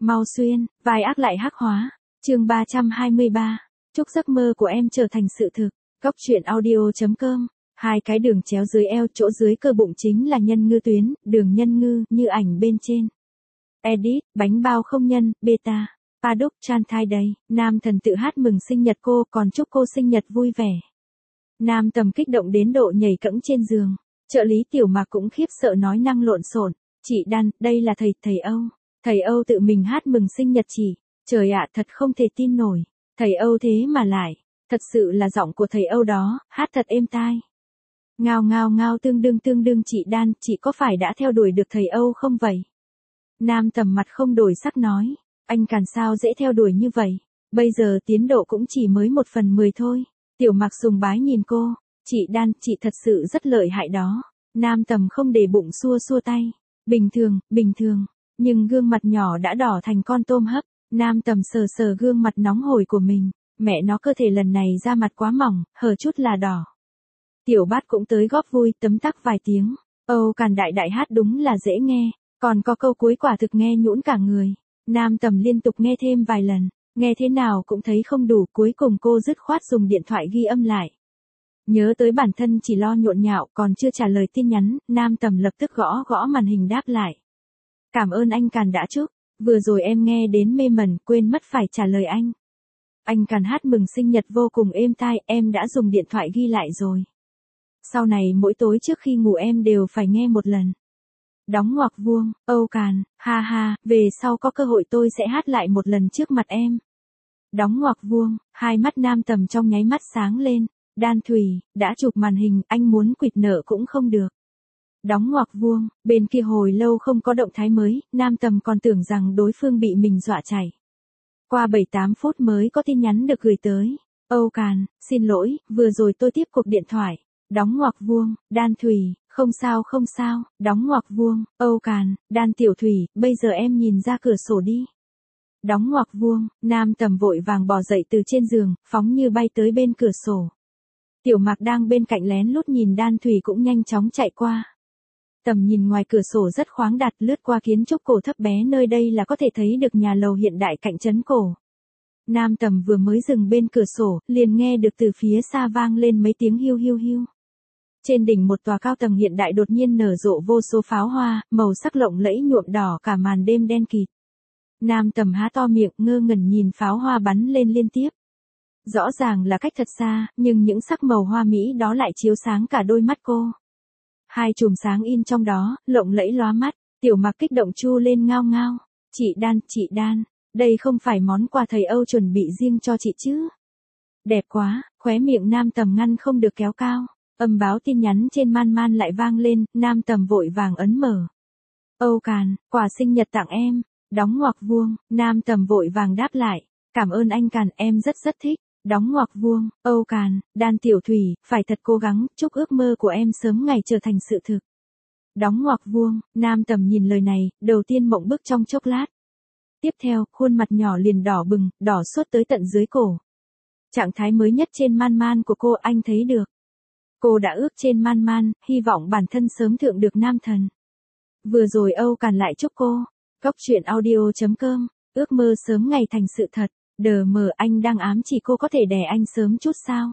Mau xuyên, vai ác lại hắc hóa. Chương 323. Chúc giấc mơ của em trở thành sự thực. Góc truyện audio.com. Hai cái đường chéo dưới eo, chỗ dưới cơ bụng chính là nhân ngư tuyến, đường nhân ngư, như ảnh bên trên. Edit, bánh bao không nhân, beta. Paduk Chan thai đầy, nam thần tự hát mừng sinh nhật cô, còn chúc cô sinh nhật vui vẻ. Nam tầm kích động đến độ nhảy cẫng trên giường. Trợ lý Tiểu Mạc cũng khiếp sợ nói năng lộn xộn. Chị Đan, đây là thầy Âu. Thầy Âu tự mình hát mừng sinh nhật chị. Trời ạ, thật không thể tin nổi. Thầy Âu thế mà lại. Thật sự là giọng của thầy Âu đó, hát thật êm tai. Ngao ngao ngao, tương đương chị Đan, chị có phải đã theo đuổi được thầy Âu không vậy? Nam tầm mặt không đổi sắc nói. Anh Càn sao dễ theo đuổi như vậy. Bây giờ tiến độ cũng chỉ mới 1/10 thôi. Tiểu Mạc sùng bái nhìn cô. Chị Đan, chị thật sự rất lợi hại đó. Nam tầm không để bụng xua xua tay. Bình thường. Nhưng gương mặt nhỏ đã đỏ thành con tôm hấp. Nam tầm sờ gương mặt nóng hổi của mình. Mẹ nó, cơ thể lần này da mặt quá mỏng, hở chút là đỏ. Tiểu Bát cũng tới góp vui, tấm tắc vài tiếng. Âu Càn đại hát đúng là dễ nghe. Còn có câu cuối quả thực nghe nhũn cả người. Nam tầm liên tục nghe thêm vài lần. Nghe thế nào cũng thấy không đủ, cuối cùng cô dứt khoát dùng điện thoại ghi âm lại. Nhớ tới bản thân chỉ lo nhộn nhạo còn chưa trả lời tin nhắn, Nam tầm lập tức gõ màn hình đáp lại. Cảm ơn anh Càn đã chúc, vừa rồi em nghe đến mê mẩn, quên mất phải trả lời anh. Anh Càn hát mừng sinh nhật vô cùng êm tai, em đã dùng điện thoại ghi lại rồi. Sau này mỗi tối trước khi ngủ em đều phải nghe một lần. Đóng ngoặc vuông, Âu Càn, ha, về sau có cơ hội tôi sẽ hát lại một lần trước mặt em. Đóng ngoặc vuông, hai mắt Nam tầm trong nháy mắt sáng lên. Đan Thủy, đã chụp màn hình, anh muốn quỵt nợ cũng không được. Đóng ngoặc vuông, bên kia hồi lâu không có động thái mới, Nam tầm còn tưởng rằng đối phương bị mình dọa chạy. Qua 7-8 phút mới có tin nhắn được gửi tới. Âu Càn, xin lỗi, vừa rồi tôi tiếp cuộc điện thoại. Đóng ngoặc vuông, Đan Thủy, không sao, đóng ngoặc vuông, Âu Càn, Đan Tiểu Thủy, bây giờ em nhìn ra cửa sổ đi. Đóng ngoặc vuông, Nam tầm vội vàng bò dậy từ trên giường, phóng như bay tới bên cửa sổ. Tiểu Mạc đang bên cạnh lén lút nhìn Đan Thủy cũng nhanh chóng chạy qua. Tầm nhìn ngoài cửa sổ rất khoáng đạt, lướt qua kiến trúc cổ thấp bé nơi đây là có thể thấy được nhà lầu hiện đại cạnh trấn cổ. Nam tầm vừa mới dừng bên cửa sổ, liền nghe được từ phía xa vang lên mấy tiếng hiu hiu. Trên đỉnh một tòa cao tầng hiện đại đột nhiên nở rộ vô số pháo hoa, màu sắc lộng lẫy nhuộm đỏ cả màn đêm đen kịt. Nam tầm há to miệng ngơ ngẩn nhìn pháo hoa bắn lên liên tiếp. Rõ ràng là cách thật xa, nhưng những sắc màu hoa mỹ đó lại chiếu sáng cả đôi mắt cô. Hai chùm sáng in trong đó, lộng lẫy lóa mắt. Tiểu Mạc kích động chu lên ngao ngao. Chị Đan, đây không phải món quà thầy Âu chuẩn bị riêng cho chị chứ? Đẹp quá, khóe miệng Nam tầm ngăn không được kéo cao. Âm báo tin nhắn trên man lại vang lên, Nam tầm vội vàng ấn mở. Âu Càn, quà sinh nhật tặng em. Đóng ngoặc vuông, Nam tầm vội vàng đáp lại. Cảm ơn anh Càn, em rất thích. Đóng ngoặc vuông, Âu Càn, Đan Tiểu Thủy, phải thật cố gắng, chúc ước mơ của em sớm ngày trở thành sự thực. Đóng ngoặc vuông, Nam tầm nhìn lời này, đầu tiên mộng bức trong chốc lát. Tiếp theo, khuôn mặt nhỏ liền đỏ bừng, đỏ suốt tới tận dưới cổ. Trạng thái mới nhất trên man của cô anh thấy được. Cô đã ước trên man, hy vọng bản thân sớm thượng được nam thần. Vừa rồi Âu Càn lại chúc cô. Góc truyện audio.com, ước mơ sớm ngày thành sự thật. Đờ mờ, anh đang ám chỉ cô có thể đẻ anh sớm chút sao?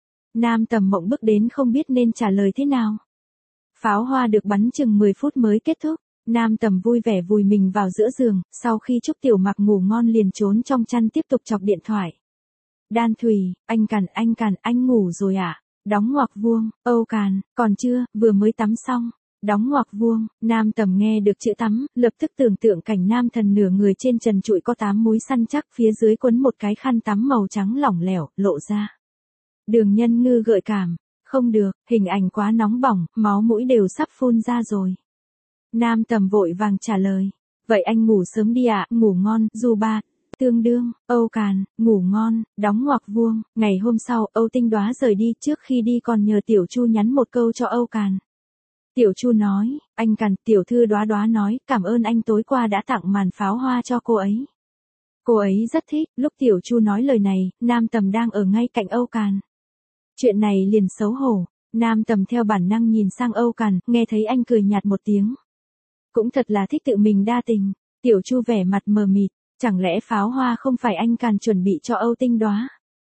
Nam tầm mộng bức đến không biết nên trả lời thế nào. Pháo hoa được bắn chừng 10 phút mới kết thúc. Nam tầm vui vẻ vùi mình vào giữa giường, sau khi chúc Tiểu Mạc ngủ ngon liền trốn trong chăn tiếp tục chọc điện thoại. Đan Thủy, anh Càn, anh ngủ rồi à? Đóng ngoặc vuông, Âu Càn, còn chưa, vừa mới tắm xong. Đóng ngoặc vuông, Nam tầm nghe được chữ tắm, lập tức tưởng tượng cảnh nam thần nửa người trên trần trụi có 8 múi săn chắc, phía dưới quấn một cái khăn tắm màu trắng lỏng lẻo, lộ ra. Đường nhân ngư gợi cảm, không được, hình ảnh quá nóng bỏng, máu mũi đều sắp phun ra rồi. Nam tầm vội vàng trả lời, vậy anh ngủ sớm đi ạ, ngủ ngon, dù ba. Tương đương, Âu Càn, ngủ ngon, đóng ngoặc vuông, ngày hôm sau, Âu Tinh Đoá rời đi, trước khi đi còn nhờ Tiểu Chu nhắn một câu cho Âu Càn. Tiểu Chu nói, anh Càn, tiểu thư Đoá nói, cảm ơn anh tối qua đã tặng màn pháo hoa cho cô ấy. Cô ấy rất thích, lúc Tiểu Chu nói lời này, Nam tầm đang ở ngay cạnh Âu Càn. Chuyện này liền xấu hổ, Nam tầm theo bản năng nhìn sang Âu Càn, nghe thấy anh cười nhạt một tiếng. Cũng thật là thích tự mình đa tình, Tiểu Chu vẻ mặt mờ mịt, Chẳng lẽ pháo hoa không phải anh Càn chuẩn bị cho Âu Tinh Đóa?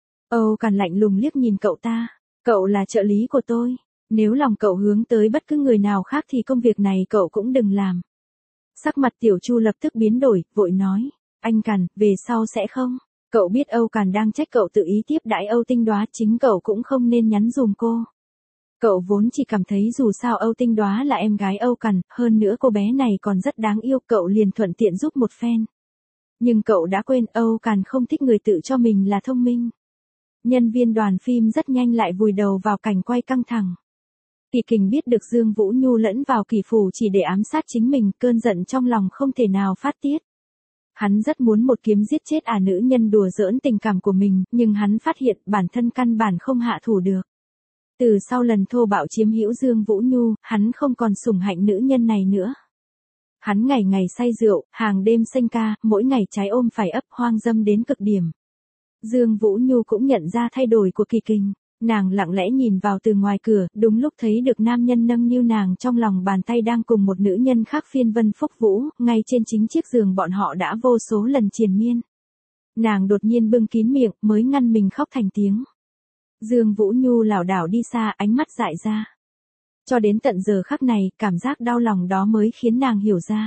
Âu Càn lạnh lùng liếc nhìn cậu ta. Cậu là trợ lý của tôi. Nếu lòng cậu hướng tới bất cứ người nào khác thì công việc này cậu cũng đừng làm. Sắc mặt Tiểu Chu lập tức biến đổi, vội nói. Anh Càn, về sau sẽ không? Cậu biết Âu Càn đang trách cậu tự ý tiếp đãi Âu Tinh Đóa, chính cậu cũng không nên nhắn dùm cô. Cậu vốn chỉ cảm thấy dù sao Âu Tinh Đóa là em gái Âu Càn, hơn nữa cô bé này còn rất đáng yêu, cậu liền thuận tiện giúp một phen. Nhưng cậu đã quên Âu Càn không thích người tự cho mình là thông minh. Nhân viên đoàn phim rất nhanh lại vùi đầu vào cảnh quay căng thẳng. Kỳ Kình biết được Dương Vũ Nhu lẫn vào Kỳ Phủ chỉ để ám sát chính mình, cơn giận trong lòng không thể nào phát tiết. Hắn rất muốn một kiếm giết chết nữ nhân đùa giỡn tình cảm của mình, nhưng hắn phát hiện bản thân căn bản không hạ thủ được. Từ sau lần thô bạo chiếm hữu Dương Vũ Nhu, hắn không còn sủng hạnh nữ nhân này nữa. Hắn ngày ngày say rượu, hàng đêm sênh ca, mỗi ngày trái ôm phải ấp, hoang dâm đến cực điểm. Dương Vũ Nhu cũng nhận ra thay đổi của Kỳ Kình. Nàng lặng lẽ nhìn vào từ ngoài cửa, đúng lúc thấy được nam nhân nâng niu nàng trong lòng bàn tay đang cùng một nữ nhân khác phiên vân phúc vũ, ngay trên chính chiếc giường bọn họ đã vô số lần triền miên. Nàng đột nhiên bưng kín miệng, mới ngăn mình khóc thành tiếng. Dương Vũ Nhu lảo đảo đi xa, ánh mắt dại ra. Cho đến tận giờ khắc này, cảm giác đau lòng đó mới khiến nàng hiểu ra.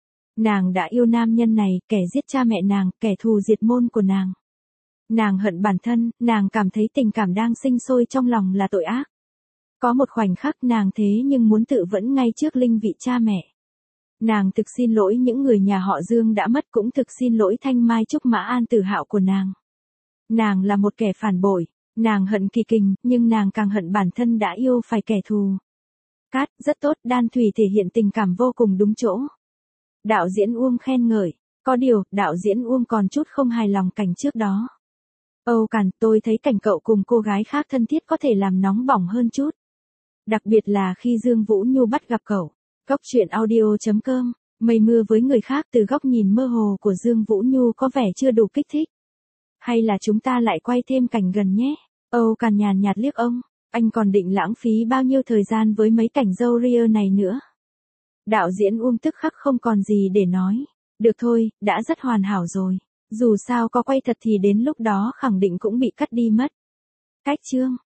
Nàng đã yêu nam nhân này, kẻ giết cha mẹ nàng, kẻ thù diệt môn của nàng. Nàng hận bản thân, nàng cảm thấy tình cảm đang sinh sôi trong lòng là tội ác. Có một khoảnh khắc nàng thế nhưng muốn tự vẫn ngay trước linh vị cha mẹ. Nàng thực xin lỗi những người nhà họ Dương đã mất, cũng thực xin lỗi Thanh Mai Trúc Mã An Tử Hạo của nàng. Nàng là một kẻ phản bội, nàng hận Kỳ Kình, nhưng nàng càng hận bản thân đã yêu phải kẻ thù. Cát, rất tốt, Đan Thủy thể hiện tình cảm vô cùng đúng chỗ. Đạo diễn Uông khen ngợi, có điều, đạo diễn Uông còn chút không hài lòng cảnh trước đó. Âu Càn, tôi thấy cảnh cậu cùng cô gái khác thân thiết có thể làm nóng bỏng hơn chút. Đặc biệt là khi Dương Vũ Nhu bắt gặp cậu. Góc truyện audio.com, mây mưa với người khác từ góc nhìn mơ hồ của Dương Vũ Nhu có vẻ chưa đủ kích thích. Hay là chúng ta lại quay thêm cảnh gần nhé? Âu Càn nhàn nhạt liếc ông, anh còn định lãng phí bao nhiêu thời gian với mấy cảnh râu ria này nữa? Đạo diễn Uông tức khắc không còn gì để nói. Được thôi, đã rất hoàn hảo rồi. Dù sao có quay thật thì đến lúc đó khẳng định cũng bị cắt đi mất. Cách chương